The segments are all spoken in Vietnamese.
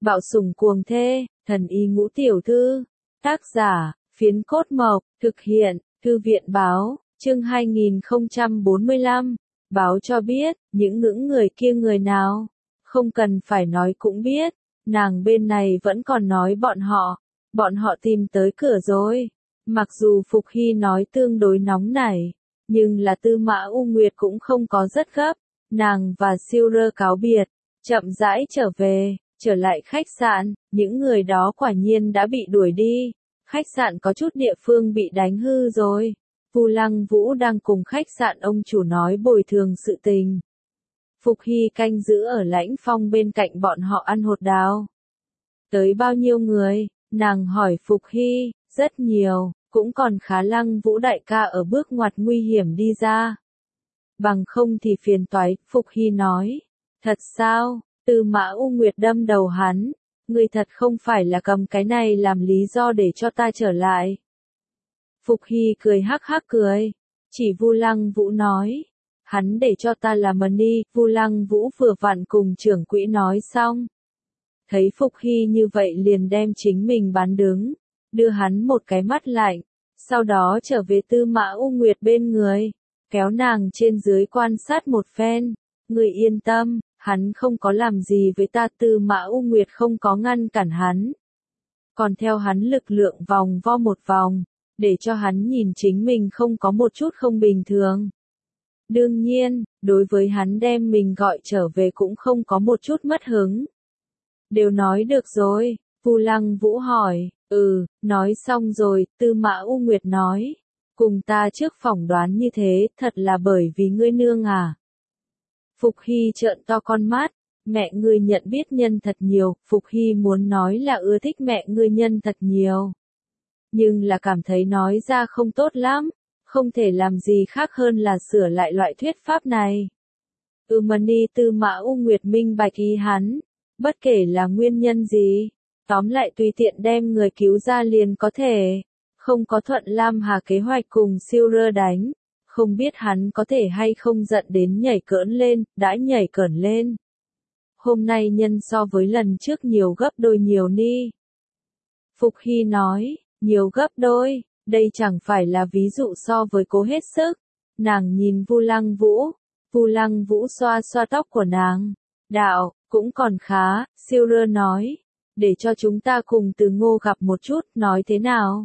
Bạo sủng cuồng thê, thần y ngũ tiểu thư. Tác giả, Phiến Cốt Mộc, thực hiện, Thư viện Báo, chương 2045. Báo cho biết, những người kia người nào? Không cần phải nói cũng biết, nàng bên này vẫn còn nói bọn họ tìm tới cửa rồi. Mặc dù Phục Hy nói tương đối nóng nảy, nhưng là Tư Mã U Nguyệt cũng không có rất gấp, nàng và Siêu Rơ cáo biệt, chậm rãi trở về, trở lại khách sạn, những người đó quả nhiên đã bị đuổi đi, khách sạn có chút địa phương bị đánh hư rồi. Vu Lăng Vũ đang cùng khách sạn ông chủ nói bồi thường sự tình. Phục Hy canh giữ ở Lãnh Phong bên cạnh bọn họ ăn hột đào. Tới bao nhiêu người? Nàng hỏi Phục Hy, rất nhiều, cũng còn khá. Lăng Vũ đại ca ở bước ngoặt nguy hiểm đi ra. Bằng không thì phiền toái, Phục Hy nói. Thật sao? Tư Mã U Nguyệt đâm đầu hắn. Ngươi thật không phải là cầm cái này làm lý do để cho ta trở lại. Phục Hy cười hắc hắc cười. Chỉ Vu Lăng Vũ nói. Hắn để cho ta làm money. Vu Lăng Vũ vừa vặn cùng trưởng quỹ nói xong. Thấy Phục Hy như vậy liền đem chính mình bán đứng. Đưa hắn một cái mắt lạnh. Sau đó trở về Tư Mã U Nguyệt bên người. Kéo nàng trên dưới quan sát một phen. Ngươi yên tâm, hắn không có làm gì với ta. Tư Mã U Nguyệt không có ngăn cản hắn. Còn theo hắn lực lượng vòng vo một vòng. Để cho hắn nhìn chính mình không có một chút không bình thường. Đương nhiên, đối với hắn đem mình gọi trở về cũng không có một chút mất hứng. Đều nói được rồi, Vu Lăng Vũ hỏi, nói xong rồi, Tư Mã U Nguyệt nói. Cùng ta trước phỏng đoán như thế, thật là bởi vì ngươi nương à. Phục Hy trợn to con mắt, mẹ ngươi nhận biết nhân thật nhiều, Phục Hy muốn nói là ưa thích mẹ ngươi nhân thật nhiều. Nhưng là cảm thấy nói ra không tốt lắm, không thể làm gì khác hơn là sửa lại loại thuyết pháp này. Mani. Tư Mã U Nguyệt minh bạch ý hắn, bất kể là nguyên nhân gì, tóm lại tùy tiện đem người cứu ra liền có thể, không có thuận Lam Hà kế hoạch cùng Siêu Rơ đánh, không biết hắn có thể hay không giận đến nhảy cỡn lên, đã nhảy cỡn lên. Hôm nay nhân so với lần trước nhiều gấp đôi nhiều ni. Phục Hy nói. Nhiều gấp đôi, đây chẳng phải là ví dụ so với cố hết sức. Nàng nhìn Vu Lăng Vũ xoa xoa tóc của nàng. Đạo, cũng còn khá, Siêu Rơ nói. Để cho chúng ta cùng Từ Ngô gặp một chút, nói thế nào?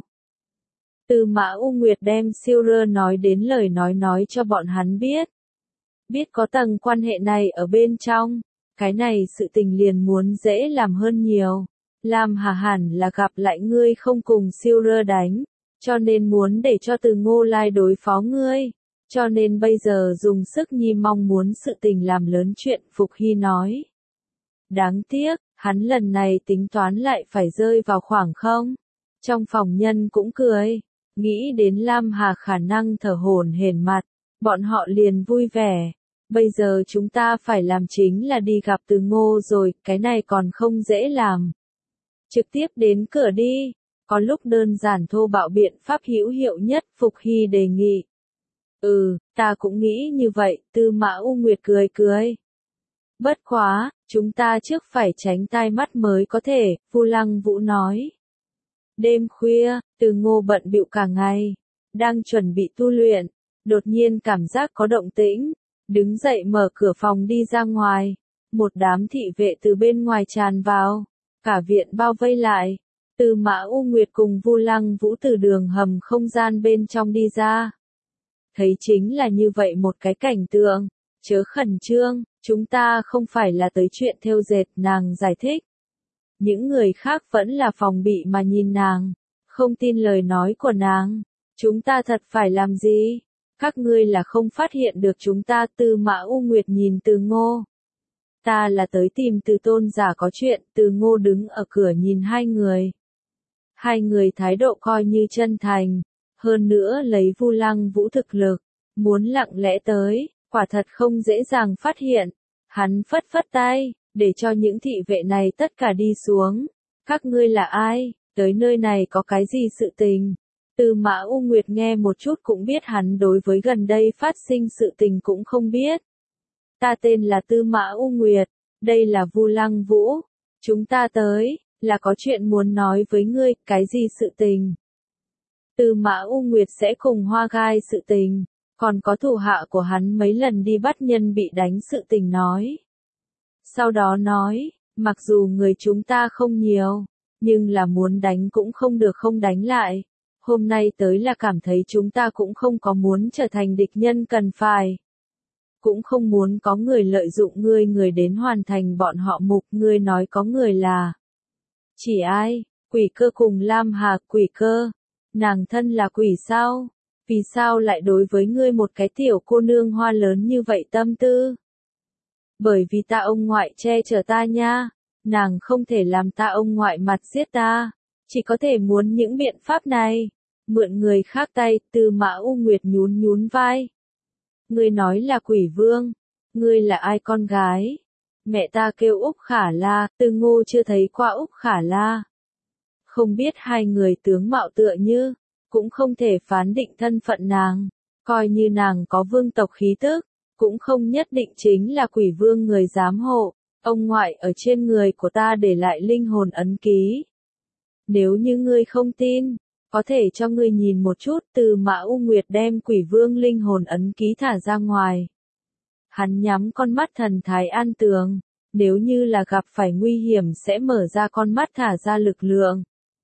Tư Mã U Nguyệt đem Siêu Rơ nói đến lời nói cho bọn hắn biết. Biết có tầng quan hệ này ở bên trong, cái này sự tình liền muốn dễ làm hơn nhiều. Lam Hà hẳn là gặp lại ngươi không cùng Siêu Rơ đánh, cho nên muốn để cho Từ Ngô lai đối phó ngươi, cho nên bây giờ dùng sức nhi mong muốn sự tình làm lớn chuyện. Phục Hy nói. Đáng tiếc, hắn lần này tính toán lại phải rơi vào khoảng không. Trong phòng nhân cũng cười, nghĩ đến Lam Hà khả năng thở hổn hển mặt, bọn họ liền vui vẻ. Bây giờ chúng ta phải làm chính là đi gặp Từ Ngô rồi, cái này còn không dễ làm. Trực tiếp đến cửa đi, có lúc đơn giản thô bạo biện pháp hữu hiệu nhất. Phục Hy đề nghị. Ta cũng nghĩ như vậy. Tư Mã U Nguyệt cười cười. Bất quá, chúng ta trước phải tránh tai mắt mới có thể, Vu Lăng Vũ nói. Đêm khuya, Từ Ngô bận bịu cả ngày, đang chuẩn bị tu luyện, đột nhiên cảm giác có động tĩnh, đứng dậy mở cửa phòng đi ra ngoài, một đám thị vệ từ bên ngoài tràn vào. Cả viện bao vây lại. Tư Mã U Nguyệt cùng Vu Lăng Vũ từ đường hầm không gian bên trong đi ra. Thấy chính là như vậy một cái cảnh tượng. Chớ khẩn trương, chúng ta không phải là tới chuyện thêu dệt, nàng giải thích. Những người khác vẫn là phòng bị mà nhìn nàng, không tin lời nói của nàng. Chúng ta thật phải làm gì? Các ngươi là không phát hiện được chúng ta. Tư Mã U Nguyệt nhìn Từ Ngô. Ta là tới tìm Từ tôn giả có chuyện. Từ Ngô đứng ở cửa nhìn hai người. Hai người thái độ coi như chân thành. Hơn nữa lấy Vu Lăng Vũ thực lực, muốn lặng lẽ tới, quả thật không dễ dàng phát hiện. Hắn phất phất tay, để cho những thị vệ này tất cả đi xuống. Các ngươi là ai? Tới nơi này có cái gì sự tình? Tư Mã U Nguyệt nghe một chút cũng biết hắn đối với gần đây phát sinh sự tình cũng không biết. Ta tên là Tư Mã U Nguyệt, đây là Vu Lăng Vũ. Chúng ta tới, là có chuyện muốn nói với ngươi, cái gì sự tình? Tư Mã U Nguyệt sẽ cùng Hoa Gai sự tình, còn có thủ hạ của hắn mấy lần đi bắt nhân bị đánh sự tình nói. Sau đó nói, mặc dù người chúng ta không nhiều, nhưng là muốn đánh cũng không được không đánh lại. Hôm nay tới là cảm thấy chúng ta cũng không có muốn trở thành địch nhân cần phải. Cũng không muốn có người lợi dụng người đến hoàn thành bọn họ mục. Ngươi nói có người là chỉ ai? Quỷ Cơ cùng Lam Hà. Quỷ Cơ, nàng thân là quỷ sao? Vì sao lại đối với ngươi một cái tiểu cô nương hoa lớn như vậy tâm tư? Bởi vì ta ông ngoại che chở ta nha, nàng không thể làm ta ông ngoại mặt giết ta, chỉ có thể muốn những biện pháp này. Mượn người khác tay. Tư Mã U Nguyệt nhún nhún vai. Ngươi nói là quỷ vương, ngươi là ai con gái? Mẹ ta kêu Úc Khả La. Tư Ngô chưa thấy qua Úc Khả La. Không biết hai người tướng mạo tựa như, cũng không thể phán định thân phận nàng, coi như nàng có vương tộc khí tức, cũng không nhất định chính là quỷ vương người giám hộ. Ông ngoại ở trên người của ta để lại linh hồn ấn ký. Nếu như ngươi không tin, có thể cho ngươi nhìn một chút. Tư Mã U Nguyệt đem quỷ vương linh hồn ấn ký thả ra ngoài. Hắn nhắm con mắt thần thái an tường, nếu như là gặp phải nguy hiểm sẽ mở ra con mắt thả ra lực lượng.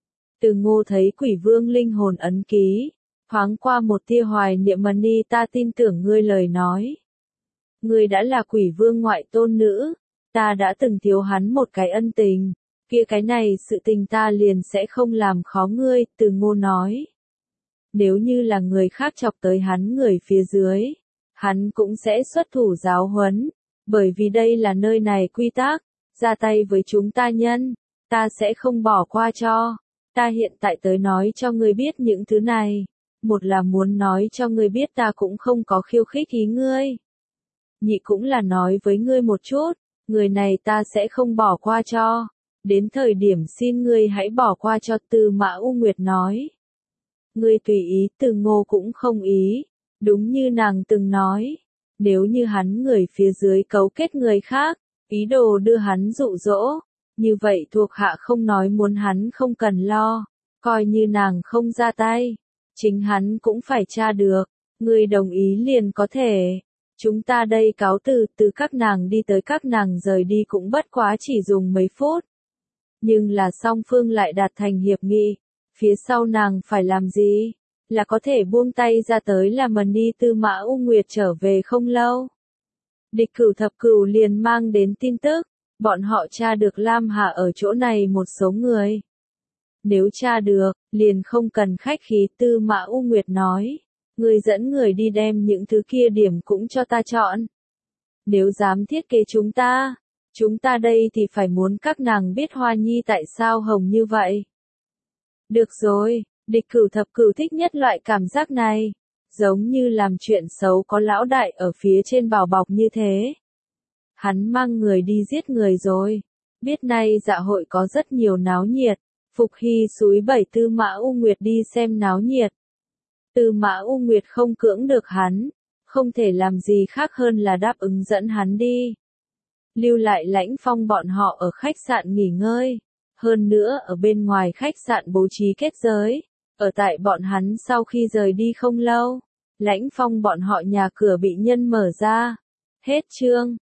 Từ Ngô thấy quỷ vương linh hồn ấn ký, thoáng qua một tia hoài niệm. Mani, ta tin tưởng ngươi lời nói. Ngươi đã là quỷ vương ngoại tôn nữ, ta đã từng thiếu hắn một cái ân tình, kia cái này sự tình ta liền sẽ không làm khó ngươi. Từ Ngô nói, nếu như là người khác chọc tới hắn người phía dưới, hắn cũng sẽ xuất thủ giáo huấn, bởi vì đây là nơi này quy tắc, ra tay với chúng ta nhân, ta sẽ không bỏ qua cho. Ta hiện tại tới nói cho ngươi biết những thứ này, một là muốn nói cho ngươi biết ta cũng không có khiêu khích ý ngươi. Nhị cũng là nói với ngươi một chút, người này ta sẽ không bỏ qua cho. Đến thời điểm xin ngươi hãy bỏ qua cho. Tư Mã U Nguyệt nói. Ngươi tùy ý. Từ Ngô cũng không ý. Đúng như nàng từng nói, nếu như hắn người phía dưới cấu kết người khác, ý đồ đưa hắn dụ dỗ, như vậy thuộc hạ không nói muốn hắn không cần lo, coi như nàng không ra tay, chính hắn cũng phải tra được. Ngươi đồng ý liền có thể. Chúng ta đây cáo từ. Từ các nàng đi tới các nàng rời đi cũng bất quá chỉ dùng mấy phút. Nhưng là song phương lại đạt thành hiệp nghị. Phía sau nàng phải làm gì? Là có thể buông tay ra tới là Mani. Tư Mã U Nguyệt trở về không lâu, Địch Cửu Thập Cửu liền mang đến tin tức, bọn họ tra được Lam Hà ở chỗ này một số người. Nếu tra được, liền không cần khách khí. Tư Mã U Nguyệt nói, ngươi dẫn người đi đem những thứ kia điểm cũng cho ta chọn. Nếu dám thiết kế chúng ta đây thì phải muốn các nàng biết Hoa Nhi tại sao hồng như vậy. Được rồi, Địch Cửu Thập Cửu thích nhất loại cảm giác này, giống như làm chuyện xấu có lão đại ở phía trên bảo bọc như thế. Hắn mang người đi giết người rồi. Biết nay dạ hội có rất nhiều náo nhiệt, Phục Hy xúi bẩy Tư Mã U Nguyệt đi xem náo nhiệt. Tư Mã U Nguyệt không cưỡng được hắn, không thể làm gì khác hơn là đáp ứng dẫn hắn đi. Lưu lại Lãnh Phong bọn họ ở khách sạn nghỉ ngơi, hơn nữa ở bên ngoài khách sạn bố trí kết giới, ở tại bọn hắn sau khi rời đi không lâu, Lãnh Phong bọn họ nhà cửa bị nhân mở ra. Hết chương.